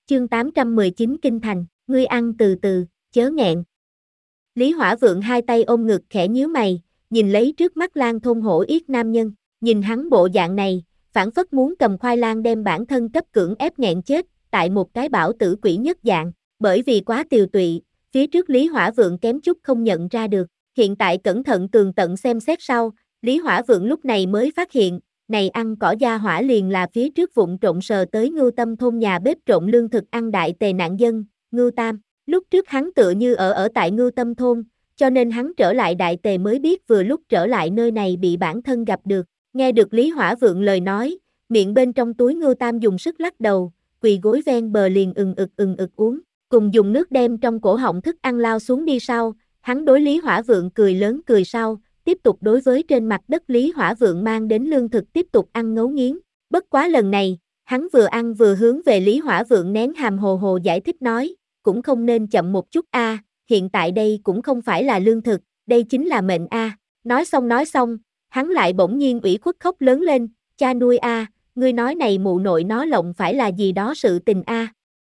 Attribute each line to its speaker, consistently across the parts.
Speaker 1: Chương 819 Kinh Thành, ngươi ăn từ từ, chớ nghẹn. Lý Hỏa Vượng hai tay ôm ngực khẽ nhíu mày, nhìn lấy trước mắt lang thôn hổ yết nam nhân, nhìn hắn bộ dạng này, phảng phất muốn cầm khoai lang đem bản thân cấp cưỡng ép nghẹn chết, tại một cái bảo tử quỷ nhất dạng, bởi vì quá tiều tụy, phía trước Lý Hỏa Vượng kém chút không nhận ra được, hiện tại cẩn thận tường tận xem xét sau, Lý Hỏa Vượng lúc này mới phát hiện, này ăn cỏ gia hỏa liền là phía trước vụng trộn sờ tới Ngưu Tâm thôn nhà bếp trộn lương thực ăn đại tề nạn dân, Ngưu Tam. Lúc trước hắn tựa như ở tại Ngưu Tâm thôn, cho nên hắn trở lại đại tề mới biết vừa lúc trở lại nơi này bị bản thân gặp được. Nghe được Lý Hỏa Vượng lời nói, miệng bên trong túi Ngưu Tam dùng sức lắc đầu, quỳ gối ven bờ liền ừng ực uống, cùng dùng nước đem trong cổ họng thức ăn lao xuống đi sau, hắn đối Lý Hỏa Vượng cười lớn cười sau, tiếp tục đối với trên mặt đất Lý Hỏa Vượng mang đến lương thực tiếp tục ăn ngấu nghiến. Bất quá lần này, hắn vừa ăn vừa hướng về Lý Hỏa Vượng nén hàm hồ hồ giải thích nói, cũng không nên chậm một chút a, hiện tại đây cũng không phải là lương thực, đây chính là mệnh a. Nói xong, hắn lại bỗng nhiên ủy khuất khóc lớn lên, cha nuôi a, ngươi nói này mụ nội nó lộng phải là gì đó sự tình a.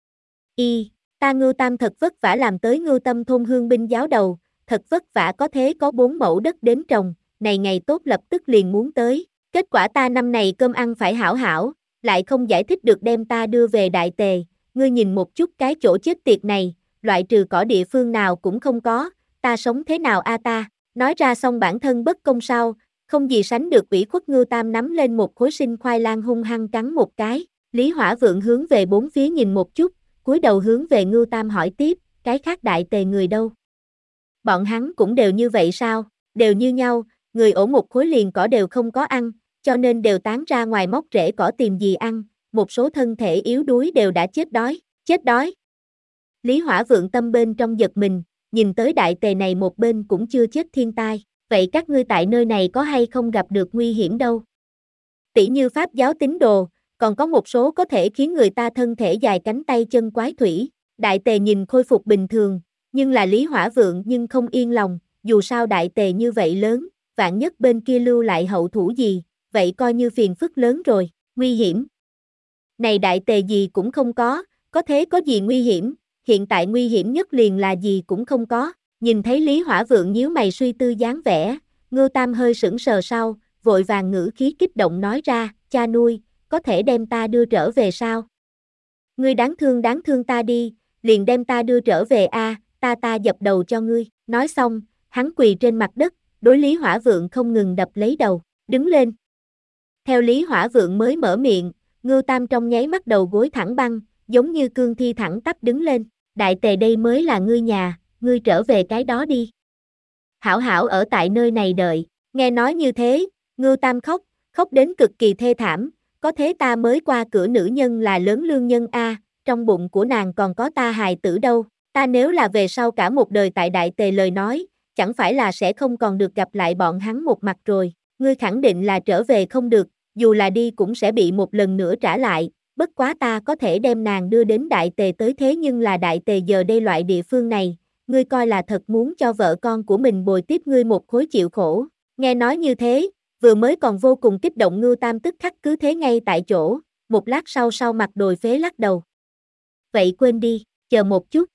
Speaker 1: Ta Ngưu Tam thật vất vả làm tới Ngưu Tâm thôn hương binh giáo đầu, thật vất vả có thế có 4 mẫu đất đến trồng, này ngày tốt lập tức liền muốn tới, kết quả ta năm này cơm ăn phải hảo hảo, lại không giải thích được đem ta đưa về đại tề, ngươi nhìn một chút cái chỗ chết tiệt này, loại trừ cỏ địa phương nào cũng không có, ta sống thế nào a ta, nói ra xong bản thân bất công sao, không gì sánh được ủy khuất. Ngưu Tam nắm lên một khối sinh khoai lang hung hăng cắn một cái, Lý Hỏa Vượng hướng về bốn phía nhìn một chút, cúi đầu hướng về Ngưu Tam hỏi tiếp, cái khác đại tề người đâu? Bọn hắn cũng đều như vậy sao, đều như nhau, người ổ một khối liền cỏ đều không có ăn, cho nên đều tán ra ngoài móc rễ cỏ tìm gì ăn, một số thân thể yếu đuối đều đã chết đói. Lý Hỏa Vượng tâm bên trong giật mình, nhìn tới đại tề này một bên cũng chưa chết thiên tai, vậy các ngươi tại nơi này có hay không gặp được nguy hiểm đâu? Tỷ như Pháp giáo tín đồ, còn có một số có thể khiến người ta thân thể dài cánh tay chân quái thủy, đại tề nhìn khôi phục bình thường, nhưng là Lý Hỏa Vượng nhưng không yên lòng, dù sao đại tề như vậy lớn, vạn nhất bên kia lưu lại hậu thủ gì, vậy coi như phiền phức lớn rồi, nguy hiểm. Này đại tề gì cũng không có thế có gì nguy hiểm, hiện tại nguy hiểm nhất liền là gì cũng không có, nhìn thấy Lý Hỏa Vượng nhíu mày suy tư dáng vẻ, Ngưu Tam hơi sững sờ sau, vội vàng ngữ khí kích động nói ra, cha nuôi, có thể đem ta đưa trở về sao? Ngươi đáng thương ta đi, liền đem ta đưa trở về a, ta dập đầu cho ngươi, nói xong, hắn quỳ trên mặt đất, đối Lý Hỏa Vượng không ngừng đập lấy đầu, đứng lên. Theo Lý Hỏa Vượng mới mở miệng, Ngưu Tam trong nháy mắt đầu gối thẳng băng, giống như cương thi thẳng tắp đứng lên, đại tề đây mới là ngươi nhà, ngươi trở về cái đó đi. Hảo hảo ở tại nơi này đợi, nghe nói như thế, Ngưu Tam khóc đến cực kỳ thê thảm, có thế ta mới qua cửa nữ nhân là lớn lương nhân a, trong bụng của nàng còn có ta hài tử đâu, ta nếu là về sau cả một đời tại đại tề lời nói, chẳng phải là sẽ không còn được gặp lại bọn hắn một mặt rồi, ngươi khẳng định là trở về không được, dù là đi cũng sẽ bị một lần nữa trả lại, bất quá ta có thể đem nàng đưa đến đại tề tới thế nhưng là đại tề giờ đây loại địa phương này, ngươi coi là thật muốn cho vợ con của mình bồi tiếp ngươi một khối chịu khổ, nghe nói như thế, vừa mới còn vô cùng kích động Ngưu Tam tức khắc cứ thế ngay tại chỗ, một lát sau mặt đồi phế lắc đầu. Vậy quên đi, chờ một chút.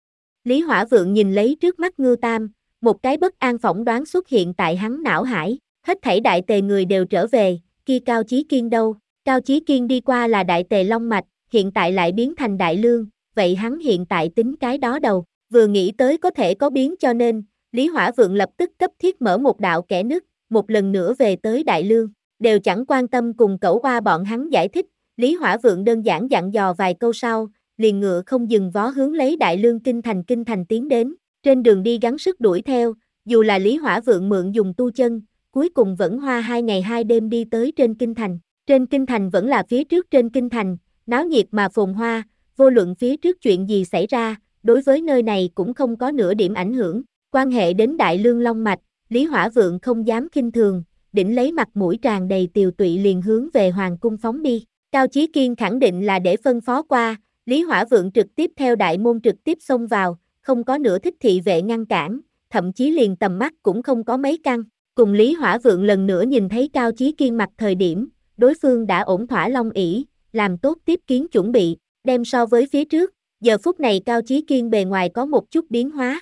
Speaker 1: Lý Hỏa Vượng nhìn lấy trước mắt Ngưu Tam, một cái bất an phỏng đoán xuất hiện tại hắn não hải, hết thảy đại tề người đều trở về, kia Cao Chí Kiên đâu? Cao Chí Kiên đi qua là đại tề Long Mạch, hiện tại lại biến thành đại lương, vậy hắn hiện tại tính cái đó đầu, vừa nghĩ tới có thể có biến cho nên, Lý Hỏa Vượng lập tức cấp thiết mở một đạo kẽ nứt, một lần nữa về tới đại lương, đều chẳng quan tâm cùng cẩu oa bọn hắn giải thích, Lý Hỏa Vượng đơn giản dặn dò vài câu sau, liền ngựa không dừng vó hướng lấy đại lương kinh thành tiến đến, trên đường đi gắng sức đuổi theo, dù là Lý Hỏa Vượng mượn dùng tu chân, cuối cùng vẫn hoa 2 ngày 2 đêm đi tới trên kinh thành vẫn là phía trước trên kinh thành, náo nhiệt mà phồn hoa, vô luận phía trước chuyện gì xảy ra, đối với nơi này cũng không có nửa điểm ảnh hưởng, quan hệ đến đại lương long mạch, Lý Hỏa Vượng không dám khinh thường, đỉnh lấy mặt mũi tràn đầy tiều tụy liền hướng về hoàng cung phóng đi, Cao Chí Kiên khẳng định là để phân phó qua, Lý Hỏa Vượng trực tiếp theo đại môn trực tiếp xông vào, không có nửa thích thị vệ ngăn cản, thậm chí liền tầm mắt cũng không có mấy căn, cùng Lý Hỏa Vượng lần nữa nhìn thấy Cao Chí Kiên mặt thời điểm, đối phương đã ổn thỏa long ỷ, làm tốt tiếp kiến chuẩn bị, Đem so với phía trước, giờ phút này Cao Chí Kiên bề ngoài có một chút biến hóa.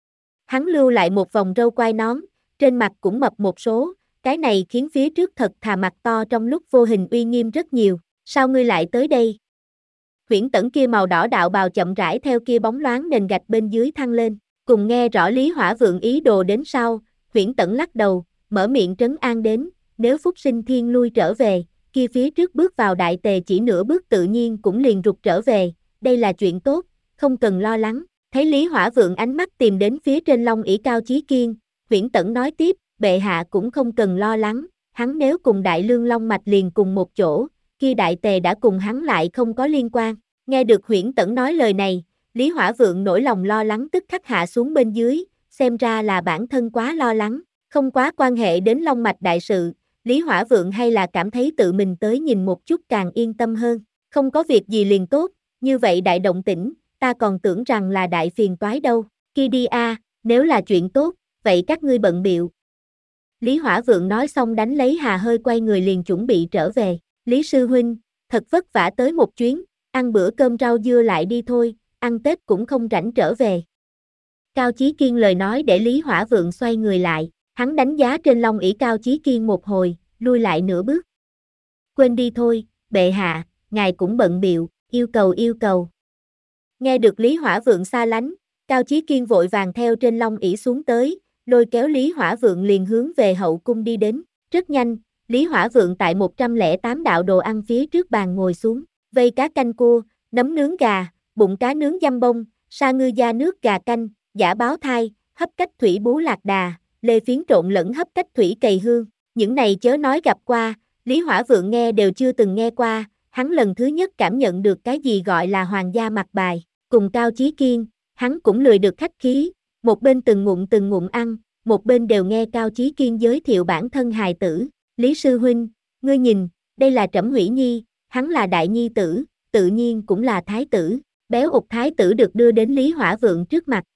Speaker 1: Hắn lưu lại một vòng râu quai nón, trên mặt cũng mập một số, cái này khiến phía trước thật thà mặt to trong lúc vô hình uy nghiêm rất nhiều. Sao ngươi lại tới đây? Huyễn Tẫn kia màu đỏ đạo bào chậm rãi theo kia bóng loáng nền gạch bên dưới thăng lên, cùng nghe rõ Lý Hỏa Vượng ý đồ đến sau, Huyễn Tẫn lắc đầu, mở miệng trấn an đến, nếu Phúc Sinh Thiên lui trở về, kia phía trước bước vào đại tề chỉ nửa bước tự nhiên cũng liền rụt trở về, đây là chuyện tốt, không cần lo lắng. Thấy Lý Hỏa Vượng ánh mắt tìm đến phía trên long ỷ Cao Chí Kiên, Huyễn Tẫn nói tiếp, bệ hạ cũng không cần lo lắng, hắn nếu cùng Đại Lương Long Mạch liền cùng một chỗ, kia đại tề đã cùng hắn lại không có liên quan. Nghe được Huyễn Tẫn nói lời này, Lý Hỏa Vượng nỗi lòng lo lắng tức khắc hạ xuống bên dưới, xem ra là bản thân quá lo lắng, không quá quan hệ đến Long Mạch đại sự, Lý Hỏa Vượng hay là cảm thấy tự mình tới nhìn một chút càng yên tâm hơn, không có việc gì liền tốt, như vậy đại động tĩnh, ta còn tưởng rằng là đại phiền toái đâu, kia đi a, nếu là chuyện tốt, vậy các ngươi bận biệu. Lý Hỏa Vượng nói xong đánh lấy hà hơi quay người liền chuẩn bị trở về, Lý Sư Huynh, thật vất vả tới một chuyến, ăn bữa cơm rau dưa lại đi thôi, ăn Tết cũng không rảnh trở về. Cao Chí Kiên lời nói để Lý Hỏa Vượng xoay người lại, hắn đánh giá trên long ỷ Cao Chí Kiên một hồi, lui lại nửa bước. Quên đi thôi, bệ hạ, ngài cũng bận biệu, yêu cầu. Nghe được Lý Hỏa Vượng xa lánh, Cao Chí Kiên vội vàng theo trên long ỷ xuống tới, lôi kéo Lý Hỏa Vượng liền hướng về hậu cung đi đến. Rất nhanh, Lý Hỏa Vượng tại 108 đạo đồ ăn phía trước bàn ngồi xuống, vây cá canh cua, nấm nướng gà, bụng cá nướng dăm bông, sa ngư da nước gà canh, giả báo thai, hấp cách thủy bú lạc đà, lê phiến trộn lẫn hấp cách thủy cầy hương. Những này chớ nói gặp qua, Lý Hỏa Vượng nghe đều chưa từng nghe qua, hắn lần thứ nhất cảm nhận được cái gì gọi là hoàng gia mặt bài. Cùng Cao Chí Kiên, hắn cũng lười được khách khí, một bên từng ngụm ăn, một bên đều nghe Cao Chí Kiên giới thiệu bản thân hài tử. Lý Sư Huynh, ngươi nhìn, đây là Trẫm Hủy Nhi, hắn là đại nhi tử, tự nhiên cũng là thái tử. Béo ụt thái tử được đưa đến Lý Hỏa Vượng trước mặt,